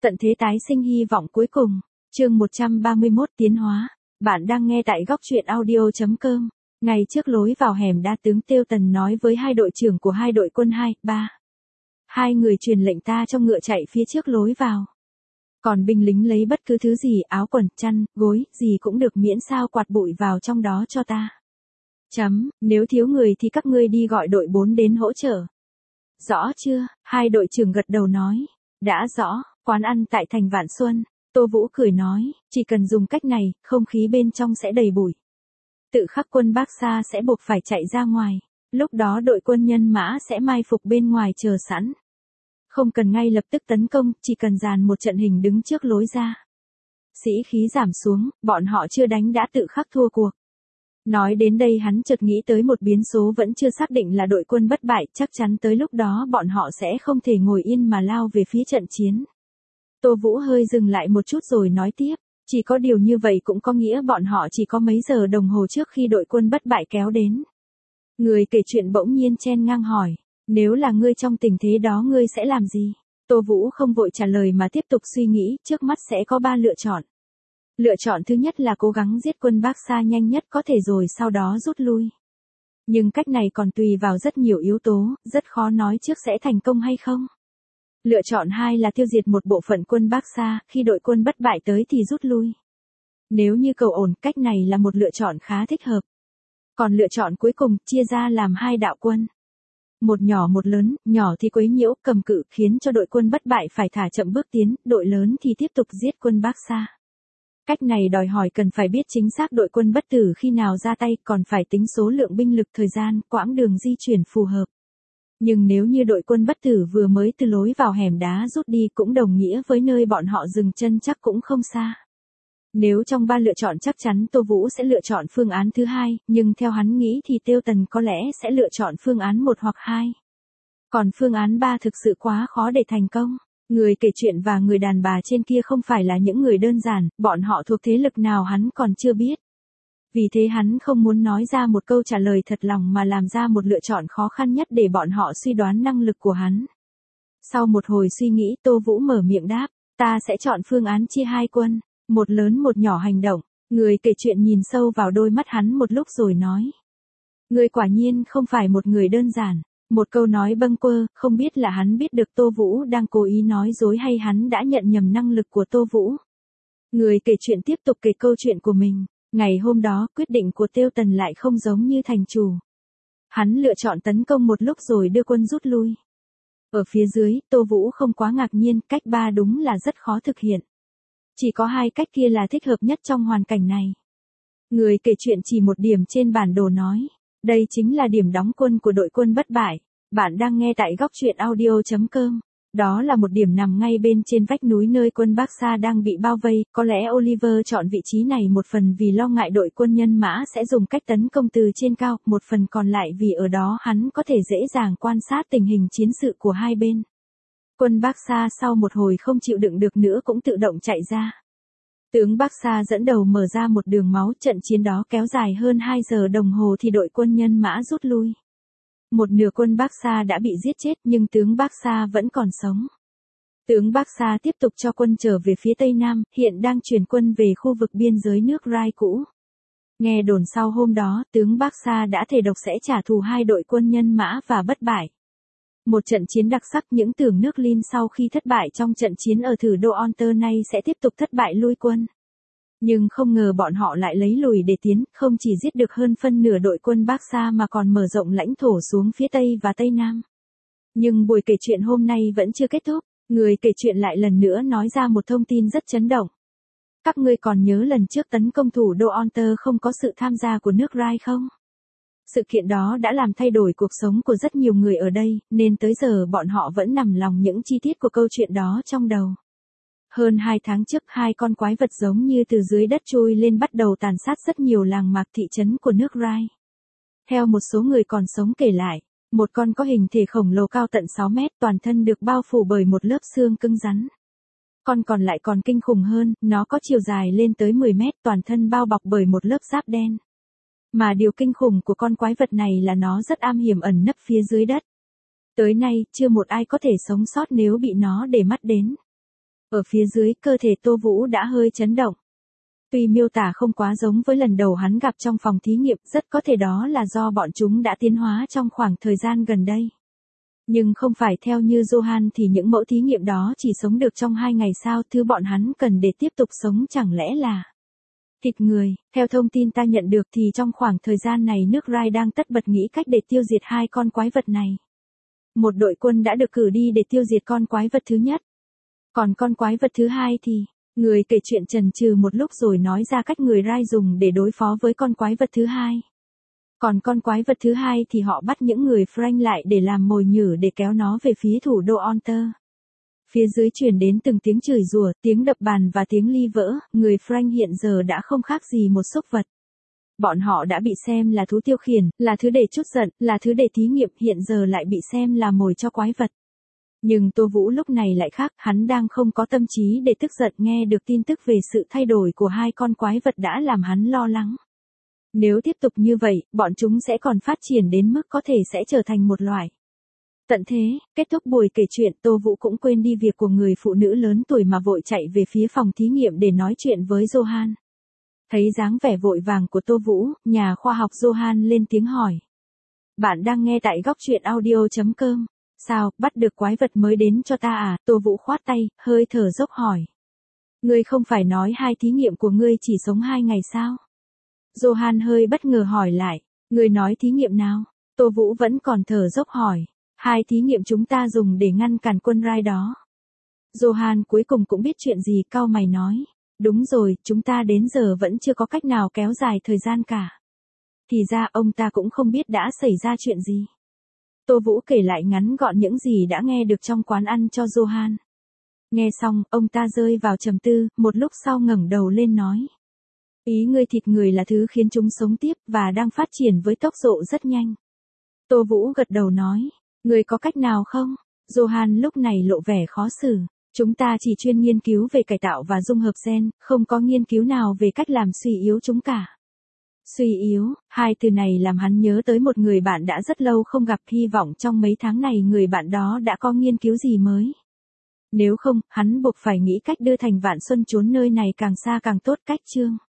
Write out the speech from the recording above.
Tận thế tái sinh hy vọng cuối cùng, chương 131 tiến hóa. Bạn đang nghe tại góc truyện audio.com. Ngày trước lối vào hẻm đa tướng Tiêu Tần nói với hai đội trưởng của hai đội quân 2, 3. Hai người truyền lệnh ta cho ngựa chạy phía trước lối vào. Còn binh lính lấy bất cứ thứ gì, áo quần, chăn, gối, gì cũng được miễn sao quạt bụi vào trong đó cho ta. Nếu thiếu người thì các ngươi đi gọi đội 4 đến hỗ trợ. Rõ chưa? Hai đội trưởng gật đầu nói. Đã rõ. Quán ăn tại thành Vạn Xuân, Tô Vũ cười nói, chỉ cần dùng cách này, không khí bên trong sẽ đầy bụi. Tự khắc quân Bác Sa sẽ buộc phải chạy ra ngoài, lúc đó đội quân nhân mã sẽ mai phục bên ngoài chờ sẵn. Không cần ngay lập tức tấn công, chỉ cần dàn một trận hình đứng trước lối ra. Sĩ khí giảm xuống, bọn họ chưa đánh đã tự khắc thua cuộc. Nói đến đây hắn chợt nghĩ tới một biến số vẫn chưa xác định là đội quân bất bại, chắc chắn tới lúc đó bọn họ sẽ không thể ngồi yên mà lao về phía trận chiến. Tô Vũ hơi dừng lại một chút rồi nói tiếp, chỉ có điều như vậy cũng có nghĩa bọn họ chỉ có mấy giờ đồng hồ trước khi đội quân bất bại kéo đến. Người kể chuyện bỗng nhiên chen ngang hỏi, nếu là ngươi trong tình thế đó ngươi sẽ làm gì? Tô Vũ không vội trả lời mà tiếp tục suy nghĩ, trước mắt sẽ có 3 lựa chọn. Lựa chọn thứ nhất là cố gắng giết quân Bác Sa nhanh nhất có thể rồi sau đó rút lui. Nhưng cách này còn tùy vào rất nhiều yếu tố, rất khó nói trước sẽ thành công hay không. Lựa chọn 2 là tiêu diệt một bộ phận quân Bác Sa, khi đội quân bất bại tới thì rút lui. Nếu như cầu ổn, cách này là một lựa chọn khá thích hợp. Còn lựa chọn cuối cùng, chia ra làm 2 đạo quân. Một nhỏ một lớn, nhỏ thì quấy nhiễu, cầm cự, khiến cho đội quân bất bại phải thả chậm bước tiến, đội lớn thì tiếp tục giết quân Bác Sa. Cách này đòi hỏi cần phải biết chính xác đội quân bất tử khi nào ra tay, còn phải tính số lượng binh lực, thời gian, quãng đường di chuyển phù hợp. Nhưng nếu như đội quân bất tử vừa mới từ lối vào hẻm đá rút đi cũng đồng nghĩa với nơi bọn họ dừng chân chắc cũng không xa. Nếu trong 3 lựa chọn chắc chắn Tô Vũ sẽ lựa chọn phương án thứ 2, nhưng theo hắn nghĩ thì Tiêu Tần có lẽ sẽ lựa chọn phương án 1 hoặc 2. Còn phương án 3 thực sự quá khó để thành công. Người kể chuyện và người đàn bà trên kia không phải là những người đơn giản, bọn họ thuộc thế lực nào hắn còn chưa biết. Vì thế hắn không muốn nói ra một câu trả lời thật lòng mà làm ra một lựa chọn khó khăn nhất để bọn họ suy đoán năng lực của hắn. Sau một hồi suy nghĩ Tô Vũ mở miệng đáp, ta sẽ chọn phương án chia 2 quân, một lớn một nhỏ hành động. Người kể chuyện nhìn sâu vào đôi mắt hắn một lúc rồi nói. Người quả nhiên không phải một người đơn giản. Một câu nói bâng quơ, không biết là hắn biết được Tô Vũ đang cố ý nói dối hay hắn đã nhận nhầm năng lực của Tô Vũ. Người kể chuyện tiếp tục kể câu chuyện của mình. Ngày hôm đó, quyết định của Tiêu Tần lại không giống như thành chủ. Hắn lựa chọn tấn công một lúc rồi đưa quân rút lui. Ở phía dưới, Tô Vũ không quá ngạc nhiên, cách 3 đúng là rất khó thực hiện. Chỉ có 2 cách kia là thích hợp nhất trong hoàn cảnh này. Người kể chuyện chỉ một điểm trên bản đồ nói. Đây chính là điểm đóng quân của đội quân bất bại. Bạn đang nghe tại góc truyện audio.com. Đó là một điểm nằm ngay bên trên vách núi nơi quân Bác Sa đang bị bao vây, có lẽ Oliver chọn vị trí này một phần vì lo ngại đội quân nhân mã sẽ dùng cách tấn công từ trên cao, một phần còn lại vì ở đó hắn có thể dễ dàng quan sát tình hình chiến sự của hai bên. Quân Bác Sa sau một hồi không chịu đựng được nữa cũng tự động chạy ra. Tướng Bác Sa dẫn đầu mở ra một đường máu, trận chiến đó kéo dài hơn 2 giờ đồng hồ thì đội quân nhân mã rút lui. Một nửa quân Bác Sa đã bị giết chết nhưng tướng Bác Sa vẫn còn sống. Tướng Bác Sa tiếp tục cho quân trở về phía Tây Nam, hiện đang chuyển quân về khu vực biên giới nước Rai cũ. Nghe đồn sau hôm đó, tướng Bác Sa đã thề độc sẽ trả thù hai đội quân nhân mã và bất bại. Một trận chiến đặc sắc, những tưởng nước Lin sau khi thất bại trong trận chiến ở thủ đô Onter nay sẽ tiếp tục thất bại lui quân. Nhưng không ngờ bọn họ lại lấy lùi để tiến, không chỉ giết được hơn phân nửa đội quân Bác Sa mà còn mở rộng lãnh thổ xuống phía Tây và Tây Nam. Nhưng buổi kể chuyện hôm nay vẫn chưa kết thúc, người kể chuyện lại lần nữa nói ra một thông tin rất chấn động. Các ngươi còn nhớ lần trước tấn công thủ đô Onter không có sự tham gia của nước Rai không? Sự kiện đó đã làm thay đổi cuộc sống của rất nhiều người ở đây, nên tới giờ bọn họ vẫn nằm lòng những chi tiết của câu chuyện đó trong đầu. Hơn 2 tháng trước, 2 con quái vật giống như từ dưới đất chui lên bắt đầu tàn sát rất nhiều làng mạc thị trấn của nước Rai. Theo một số người còn sống kể lại, một con có hình thể khổng lồ cao tận 6 mét, toàn thân được bao phủ bởi một lớp xương cứng rắn. Con còn lại còn kinh khủng hơn, nó có chiều dài lên tới 10 mét, toàn thân bao bọc bởi một lớp giáp đen. Mà điều kinh khủng của con quái vật này là nó rất am hiểm ẩn nấp phía dưới đất. Tới nay, chưa một ai có thể sống sót nếu bị nó để mắt đến. Ở phía dưới, cơ thể Tô Vũ đã hơi chấn động. Tuy miêu tả không quá giống với lần đầu hắn gặp trong phòng thí nghiệm, rất có thể đó là do bọn chúng đã tiến hóa trong khoảng thời gian gần đây. Nhưng không phải theo như Johan thì những mẫu thí nghiệm đó chỉ sống được trong 2 ngày sao, thứ bọn hắn cần để tiếp tục sống chẳng lẽ là thịt người. Theo thông tin ta nhận được thì trong khoảng thời gian này nước Rai đang tất bật nghĩ cách để tiêu diệt 2 con quái vật này. Một đội quân đã được cử đi để tiêu diệt con quái vật thứ nhất. Còn con quái vật thứ hai thì, người kể chuyện chần chừ một lúc rồi nói ra cách người Rai dùng để đối phó với con quái vật thứ hai. Còn con quái vật thứ hai thì họ bắt những người Frank lại để làm mồi nhử để kéo nó về phía thủ đô Onter. Phía dưới truyền đến từng tiếng chửi rủa, tiếng đập bàn và tiếng ly vỡ, người Frank hiện giờ đã không khác gì một súc vật. Bọn họ đã bị xem là thú tiêu khiển, là thứ để trút giận, là thứ để thí nghiệm, hiện giờ lại bị xem là mồi cho quái vật. Nhưng Tô Vũ lúc này lại khác, hắn đang không có tâm trí để tức giận, nghe được tin tức về sự thay đổi của 2 con quái vật đã làm hắn lo lắng. Nếu tiếp tục như vậy, bọn chúng sẽ còn phát triển đến mức có thể sẽ trở thành một loại. Tận thế, kết thúc buổi kể chuyện, Tô Vũ cũng quên đi việc của người phụ nữ lớn tuổi mà vội chạy về phía phòng thí nghiệm để nói chuyện với Johan. Thấy dáng vẻ vội vàng của Tô Vũ, nhà khoa học Johan lên tiếng hỏi. Bạn đang nghe tại góc truyện audio.com. Sao, bắt được quái vật mới đến cho ta à? Tô Vũ khoát tay, hơi thở dốc hỏi. Ngươi không phải nói 2 thí nghiệm của ngươi chỉ sống 2 ngày sao? Johan hơi bất ngờ hỏi lại. Ngươi nói thí nghiệm nào? Tô Vũ vẫn còn thở dốc hỏi. 2 thí nghiệm chúng ta dùng để ngăn cản quân Rai đó. Johan cuối cùng cũng biết chuyện gì, cau mày nói. Đúng rồi, chúng ta đến giờ vẫn chưa có cách nào kéo dài thời gian cả. Thì ra ông ta cũng không biết đã xảy ra chuyện gì. Tô Vũ kể lại ngắn gọn những gì đã nghe được trong quán ăn cho Johan. Nghe xong, ông ta rơi vào trầm tư, một lúc sau ngẩng đầu lên nói. Ý ngươi thịt người là thứ khiến chúng sống tiếp và đang phát triển với tốc độ rất nhanh. Tô Vũ gật đầu nói. Ngươi có cách nào không? Johan lúc này lộ vẻ khó xử. Chúng ta chỉ chuyên nghiên cứu về cải tạo và dung hợp gen, không có nghiên cứu nào về cách làm suy yếu chúng cả. Suy yếu, 2 từ này làm hắn nhớ tới một người bạn đã rất lâu không gặp, hy vọng trong mấy tháng này người bạn đó đã có nghiên cứu gì mới. Nếu không, hắn buộc phải nghĩ cách đưa Thành Vạn Xuân trốn nơi này càng xa càng tốt. Cách chương